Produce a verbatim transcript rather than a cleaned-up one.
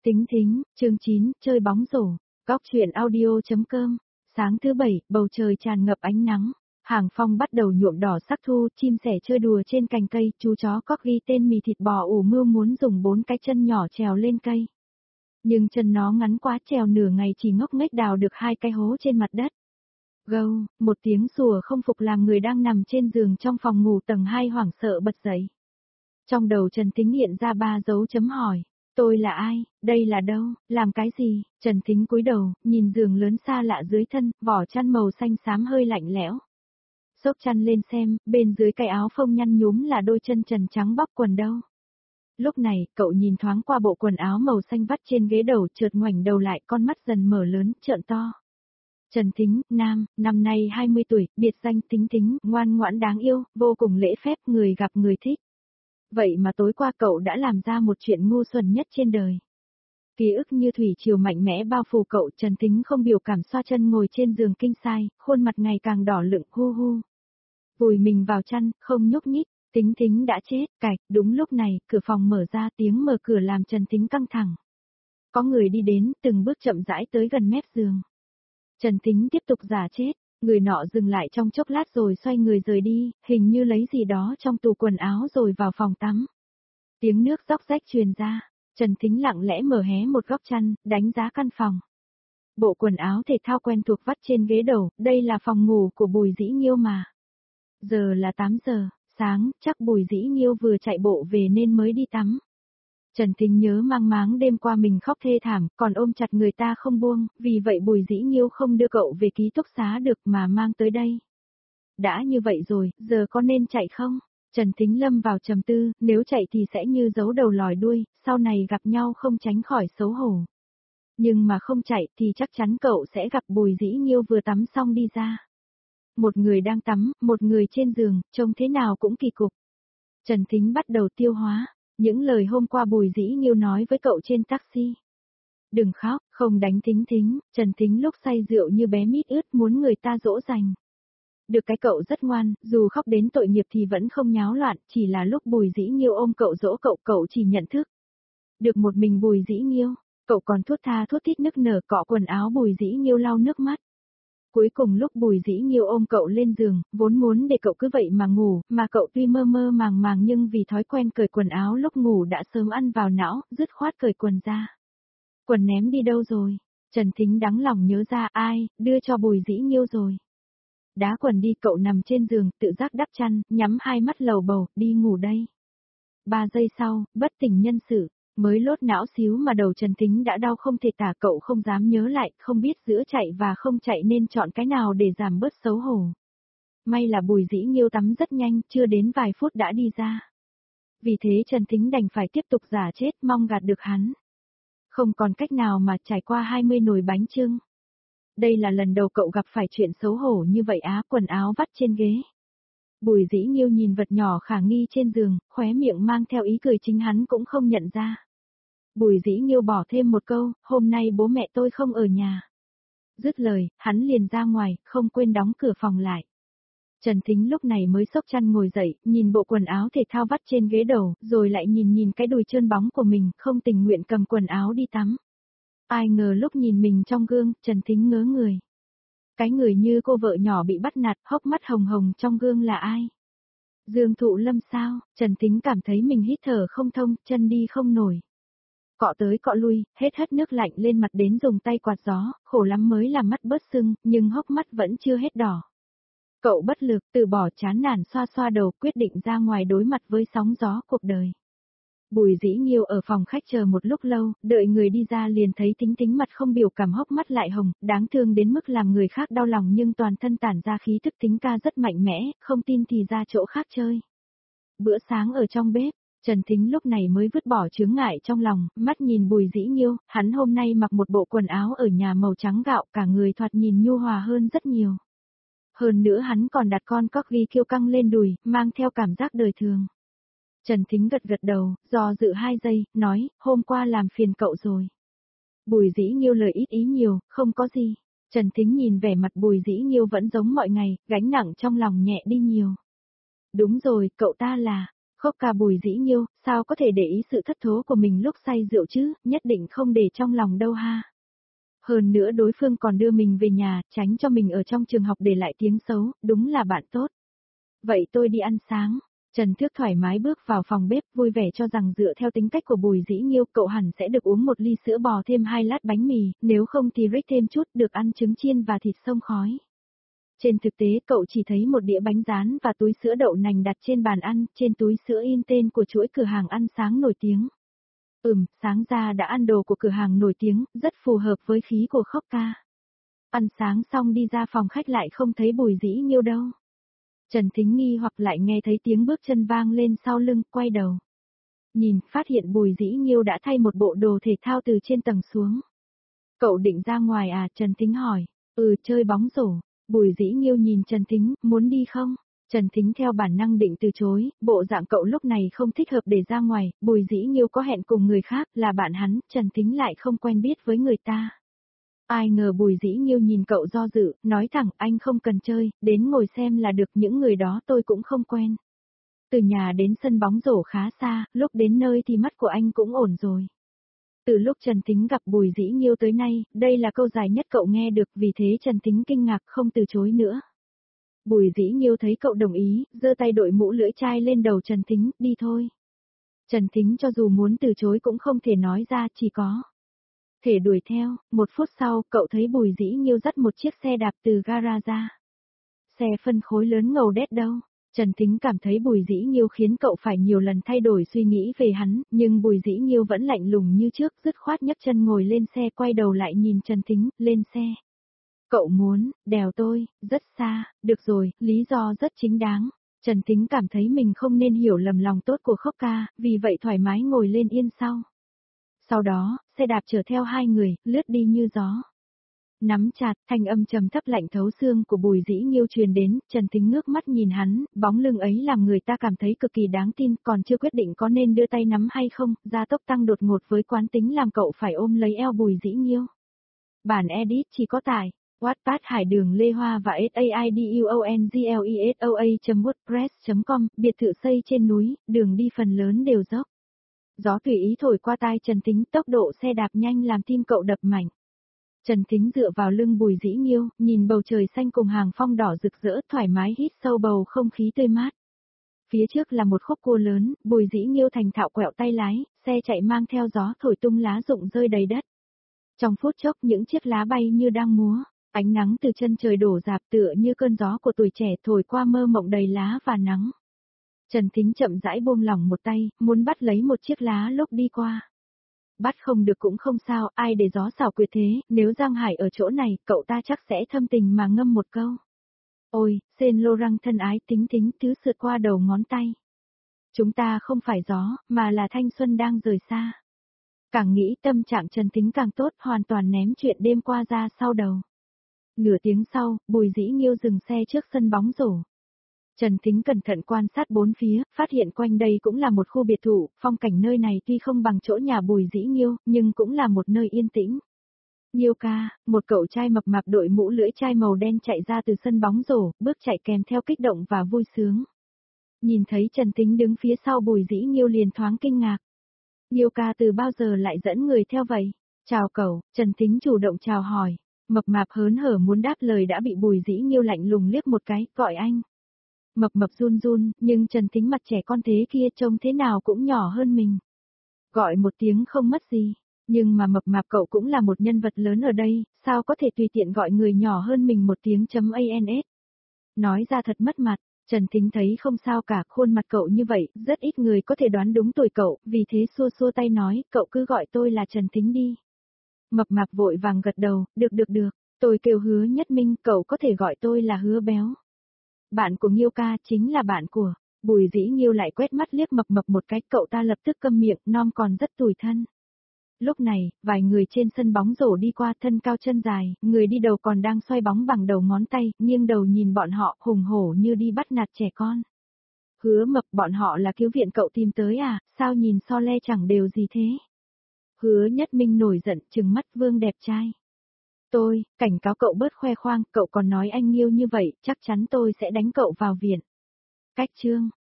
Tính thính, chương chín, chơi bóng rổ. Góc truyện audio.com. Sáng thứ bảy, bầu trời tràn ngập ánh nắng. Hàng phong bắt đầu nhuộm đỏ sắc thu, chim sẻ chơi đùa trên cành cây, chú chó Corgi tên mì thịt bò ủ mưu muốn dùng bốn cái chân nhỏ trèo lên cây. Nhưng chân nó ngắn quá, trèo nửa ngày chỉ ngốc nghếch đào được hai cái hố trên mặt đất. Gâu, một tiếng sủa không phục làm người đang nằm trên giường trong phòng ngủ tầng hai hoảng sợ bật dậy. Trong đầu Trần Thính hiện ra ba dấu chấm hỏi. Tôi là ai, đây là đâu, làm cái gì? Trần Thính cúi đầu, nhìn giường lớn xa lạ dưới thân, vỏ chăn màu xanh xám hơi lạnh lẽo. Xốc chăn lên xem, bên dưới cái áo phông nhăn nhúm là đôi chân trần trắng bóc quần đâu. Lúc này, cậu nhìn thoáng qua bộ quần áo màu xanh vắt trên ghế đầu, chợt ngoảnh đầu lại, con mắt dần mở lớn, trợn to. Trần Thính, nam, năm nay hai mươi tuổi, biệt danh Thính Thính, ngoan ngoãn đáng yêu, vô cùng lễ phép, người gặp người thích. Vậy mà tối qua cậu đã làm ra một chuyện ngu xuẩn nhất trên đời. Ký ức như thủy triều mạnh mẽ bao phủ cậu, Trần Thính không biểu cảm xoa chân ngồi trên giường kinh sai, khuôn mặt ngày càng đỏ lựng hu hu. Vùi mình vào chăn, không nhúc nhích, Thính Thính đã chết, cạch, đúng lúc này, cửa phòng mở ra, tiếng mở cửa làm Trần Thính căng thẳng. Có người đi đến, từng bước chậm rãi tới gần mép giường. Trần Thính tiếp tục giả chết. Người nọ dừng lại trong chốc lát rồi xoay người rời đi, hình như lấy gì đó trong tủ quần áo rồi vào phòng tắm. Tiếng nước róc rách truyền ra, Trần Thính lặng lẽ mở hé một góc chăn, đánh giá căn phòng. Bộ quần áo thể thao quen thuộc vắt trên ghế đầu, đây là phòng ngủ của Bùi Dĩ Nghiêu mà. Giờ là tám giờ, sáng, chắc Bùi Dĩ Nghiêu vừa chạy bộ về nên mới đi tắm. Trần Thính nhớ mang máng đêm qua mình khóc thê thảm, còn ôm chặt người ta không buông, vì vậy Bùi Dĩ Nghiêu không đưa cậu về ký túc xá được mà mang tới đây. Đã như vậy rồi, giờ có nên chạy không? Trần Thính lâm vào trầm tư, nếu chạy thì sẽ như giấu đầu lòi đuôi, sau này gặp nhau không tránh khỏi xấu hổ. Nhưng mà không chạy thì chắc chắn cậu sẽ gặp Bùi Dĩ Nghiêu vừa tắm xong đi ra. Một người đang tắm, một người trên giường, trông thế nào cũng kỳ cục. Trần Thính bắt đầu tiêu hóa. Những lời hôm qua Bùi Dĩ Nghiêu nói với cậu trên taxi. Đừng khóc, không đánh Thính Thính, Trần Thính lúc say rượu như bé mít ướt muốn người ta dỗ dành. Được cái cậu rất ngoan, dù khóc đến tội nghiệp thì vẫn không nháo loạn, chỉ là lúc Bùi Dĩ Nghiêu ôm cậu dỗ cậu cậu chỉ nhận thức. Được một mình Bùi Dĩ Nghiêu, cậu còn thút tha thút thít nức nở cọ quần áo Bùi Dĩ Nghiêu lau nước mắt. Cuối cùng lúc Bùi Dĩ Nghiêu ôm cậu lên giường, vốn muốn để cậu cứ vậy mà ngủ, mà cậu tuy mơ mơ màng màng nhưng vì thói quen cởi quần áo lúc ngủ đã sớm ăn vào não, dứt khoát cởi quần ra. Quần ném đi đâu rồi? Trần Thính đắng lòng nhớ ra ai, đưa cho Bùi Dĩ Nghiêu rồi. Đá quần đi, cậu nằm trên giường, tự giác đắp chăn, nhắm hai mắt lầu bầu, đi ngủ đây. Ba giây sau, bất tỉnh nhân sự. Mới lốt não xíu mà đầu Trần Thính đã đau không thể tả, cậu không dám nhớ lại, không biết giữa chạy và không chạy nên chọn cái nào để giảm bớt xấu hổ. May là Bùi Dĩ Nghiêu tắm rất nhanh, chưa đến vài phút đã đi ra. Vì thế Trần Thính đành phải tiếp tục giả chết mong gạt được hắn. Không còn cách nào mà trải qua hai mươi nồi bánh chưng. Đây là lần đầu cậu gặp phải chuyện xấu hổ như vậy á, quần áo vắt trên ghế. Bùi Dĩ Nghiêu nhìn vật nhỏ khả nghi trên giường, khóe miệng mang theo ý cười chính hắn cũng không nhận ra. Bùi Dĩ Nghiêu bỏ thêm một câu, hôm nay bố mẹ tôi không ở nhà. Dứt lời, hắn liền ra ngoài, không quên đóng cửa phòng lại. Trần Thính lúc này mới xốc chăn ngồi dậy, nhìn bộ quần áo thể thao vắt trên ghế đầu, rồi lại nhìn nhìn cái đùi trơn bóng của mình, không tình nguyện cầm quần áo đi tắm. Ai ngờ lúc nhìn mình trong gương, Trần Thính ngớ người. Cái người như cô vợ nhỏ bị bắt nạt, hốc mắt hồng hồng trong gương là ai? Dương Thụ Lâm sao? Trần Thính cảm thấy mình hít thở không thông, chân đi không nổi. Cọ tới cọ lui, hết hất nước lạnh lên mặt đến dùng tay quạt gió, khổ lắm mới làm mắt bớt sưng, nhưng hốc mắt vẫn chưa hết đỏ. Cậu bất lực, từ bỏ chán nản xoa xoa đầu, quyết định ra ngoài đối mặt với sóng gió cuộc đời. Bùi Dĩ Nghiêu ở phòng khách chờ một lúc lâu, đợi người đi ra liền thấy Thính Thính mặt không biểu cảm, hốc mắt lại hồng, đáng thương đến mức làm người khác đau lòng nhưng toàn thân tản ra khí tức Thính ca rất mạnh mẽ, không tin thì ra chỗ khác chơi. Bữa sáng ở trong bếp, Trần Thính lúc này mới vứt bỏ chướng ngại trong lòng, mắt nhìn Bùi Dĩ Nghiêu, hắn hôm nay mặc một bộ quần áo ở nhà màu trắng gạo, cả người thoạt nhìn nhu hòa hơn rất nhiều. Hơn nữa hắn còn đặt con Corgi kiêu căng lên đùi, mang theo cảm giác đời thường. Trần Thính gật gật đầu, do dự hai giây, nói, hôm qua làm phiền cậu rồi. Bùi Dĩ Nghiêu lời ít ý nhiều, không có gì. Trần Thính nhìn vẻ mặt Bùi Dĩ Nghiêu vẫn giống mọi ngày, gánh nặng trong lòng nhẹ đi nhiều. Đúng rồi, cậu ta là, Khốc ca Bùi Dĩ Nghiêu, sao có thể để ý sự thất thố của mình lúc say rượu chứ, nhất định không để trong lòng đâu ha. Hơn nữa đối phương còn đưa mình về nhà, tránh cho mình ở trong trường học để lại tiếng xấu, đúng là bạn tốt. Vậy tôi đi ăn sáng. Trần Thước thoải mái bước vào phòng bếp, vui vẻ cho rằng dựa theo tính cách của Bùi Dĩ Nghiêu, cậu hẳn sẽ được uống một ly sữa bò thêm hai lát bánh mì, nếu không thì rích thêm chút được ăn trứng chiên và thịt xông khói. Trên thực tế cậu chỉ thấy một đĩa bánh rán và túi sữa đậu nành đặt trên bàn ăn, trên túi sữa in tên của chuỗi cửa hàng ăn sáng nổi tiếng. Ừm, sáng ra đã ăn đồ của cửa hàng nổi tiếng, rất phù hợp với khí của Khốc ca. Ăn sáng xong đi ra phòng khách lại không thấy Bùi Dĩ Nghiêu đâu. Trần Thính nghi hoặc lại nghe thấy tiếng bước chân vang lên sau lưng, quay đầu. Nhìn, phát hiện Bùi Dĩ Nghiêu đã thay một bộ đồ thể thao từ trên tầng xuống. Cậu định ra ngoài à? Trần Thính hỏi. Ừ, chơi bóng rổ. Bùi Dĩ Nghiêu nhìn Trần Thính, muốn đi không? Trần Thính theo bản năng định từ chối, bộ dạng cậu lúc này không thích hợp để ra ngoài, Bùi Dĩ Nghiêu có hẹn cùng người khác, là bạn hắn, Trần Thính lại không quen biết với người ta. Ai ngờ Bùi Dĩ Nghiêu nhìn cậu do dự, nói thẳng, anh không cần chơi, đến ngồi xem là được, những người đó tôi cũng không quen. Từ nhà đến sân bóng rổ khá xa, lúc đến nơi thì mắt của anh cũng ổn rồi. Từ lúc Trần Thính gặp Bùi Dĩ Nghiêu tới nay, đây là câu dài nhất cậu nghe được, vì thế Trần Thính kinh ngạc không từ chối nữa. Bùi Dĩ Nghiêu thấy cậu đồng ý, giơ tay đội mũ lưỡi chai lên đầu Trần Thính, đi thôi. Trần Thính cho dù muốn từ chối cũng không thể nói ra, chỉ có thể đuổi theo. Một phút sau, cậu thấy Bùi Dĩ Nghiêu dắt một chiếc xe đạp từ gara ra. Xe phân khối lớn ngầu đét đâu. Trần Thính cảm thấy Bùi Dĩ Nghiêu khiến cậu phải nhiều lần thay đổi suy nghĩ về hắn, nhưng Bùi Dĩ Nghiêu vẫn lạnh lùng như trước, dứt khoát nhấc chân ngồi lên xe, quay đầu lại nhìn Trần Thính, lên xe. Cậu muốn, đèo tôi, rất xa, được rồi, lý do rất chính đáng. Trần Thính cảm thấy mình không nên hiểu lầm lòng tốt của Khốc ca, vì vậy thoải mái ngồi lên yên sau. Sau đó, xe đạp chở theo hai người, lướt đi như gió. Nắm chặt, thanh âm trầm thấp lạnh thấu xương của Bùi Dĩ Nghiêu truyền đến, Trần Thính ngước mắt nhìn hắn, bóng lưng ấy làm người ta cảm thấy cực kỳ đáng tin, còn chưa quyết định có nên đưa tay nắm hay không, gia tốc tăng đột ngột với quán tính làm cậu phải ôm lấy eo Bùi Dĩ Nghiêu. Bản edit chỉ có tải Wattpad Hải Đường Lê Hoa và saiduonglesoa.wordpress chấm com, biệt thự xây trên núi, đường đi phần lớn đều dốc. Gió tùy ý thổi qua tai Trần Thính, tốc độ xe đạp nhanh làm tim cậu đập mạnh. Trần Thính dựa vào lưng Bùi Dĩ Nghiêu, nhìn bầu trời xanh cùng hàng phong đỏ rực rỡ, thoải mái hít sâu bầu không khí tươi mát. Phía trước là một khúc cua lớn, Bùi Dĩ Nghiêu thành thạo quẹo tay lái, xe chạy mang theo gió thổi tung lá rụng rơi đầy đất. Trong phút chốc những chiếc lá bay như đang múa, ánh nắng từ chân trời đổ rạp tựa như cơn gió của tuổi trẻ thổi qua mơ mộng đầy lá và nắng. Trần Thính chậm rãi buông lỏng một tay, muốn bắt lấy một chiếc lá lúc đi qua. Bắt không được cũng không sao, ai để gió xảo quyệt thế, nếu Giang Hải ở chỗ này, cậu ta chắc sẽ thâm tình mà ngâm một câu. Ôi, Saint Laurent thân ái, Thính Thính thứ sượt qua đầu ngón tay. Chúng ta không phải gió, mà là thanh xuân đang rời xa. Càng nghĩ tâm trạng Trần Thính càng tốt, hoàn toàn ném chuyện đêm qua ra sau đầu. Nửa tiếng sau, Bùi Dĩ Nghiêu dừng xe trước sân bóng rổ. Trần Thính cẩn thận quan sát bốn phía, phát hiện quanh đây cũng là một khu biệt thự, phong cảnh nơi này tuy không bằng chỗ nhà Bùi Dĩ Nghiêu, nhưng cũng là một nơi yên tĩnh. Nghiêu ca, một cậu trai mập mạp đội mũ lưỡi chai màu đen chạy ra từ sân bóng rổ, bước chạy kèm theo kích động và vui sướng. Nhìn thấy Trần Thính đứng phía sau Bùi Dĩ Nghiêu liền thoáng kinh ngạc. Nghiêu ca từ bao giờ lại dẫn người theo vậy? Chào cậu, Trần Thính chủ động chào hỏi. Mập mạp hớn hở muốn đáp lời đã bị Bùi Dĩ Nghiêu lạnh lùng liếc một cái, gọi anh. Mập mập run run, nhưng Trần Thính mặt trẻ con thế kia trông thế nào cũng nhỏ hơn mình. Gọi một tiếng không mất gì, nhưng mà mập mạp cậu cũng là một nhân vật lớn ở đây, sao có thể tùy tiện gọi người nhỏ hơn mình một tiếng chấm ans. Nói ra thật mất mặt, Trần Thính thấy không sao cả, khuôn mặt cậu như vậy, rất ít người có thể đoán đúng tuổi cậu, vì thế xua xua tay nói, cậu cứ gọi tôi là Trần Thính đi. Mập mạp vội vàng gật đầu, được được được, tôi kêu Hứa Nhất Minh, cậu có thể gọi tôi là Hứa Béo. Bạn của Nghiêu ca chính là bạn của, Bùi Dĩ Nghiêu lại quét mắt liếc mập mập một cái, cậu ta lập tức câm miệng, non còn rất tủi thân. Lúc này, vài người trên sân bóng rổ đi qua, thân cao chân dài, người đi đầu còn đang xoay bóng bằng đầu ngón tay, nghiêng đầu nhìn bọn họ, hùng hổ như đi bắt nạt trẻ con. Hứa mập, bọn họ là cứu viện cậu tìm tới à, sao nhìn so le chẳng đều gì thế? Hứa Nhất Minh nổi giận, trừng mắt Vương đẹp trai. Tôi, cảnh cáo cậu bớt khoe khoang, cậu còn nói anh Nghiêu như vậy, chắc chắn tôi sẽ đánh cậu vào viện. Cách chương.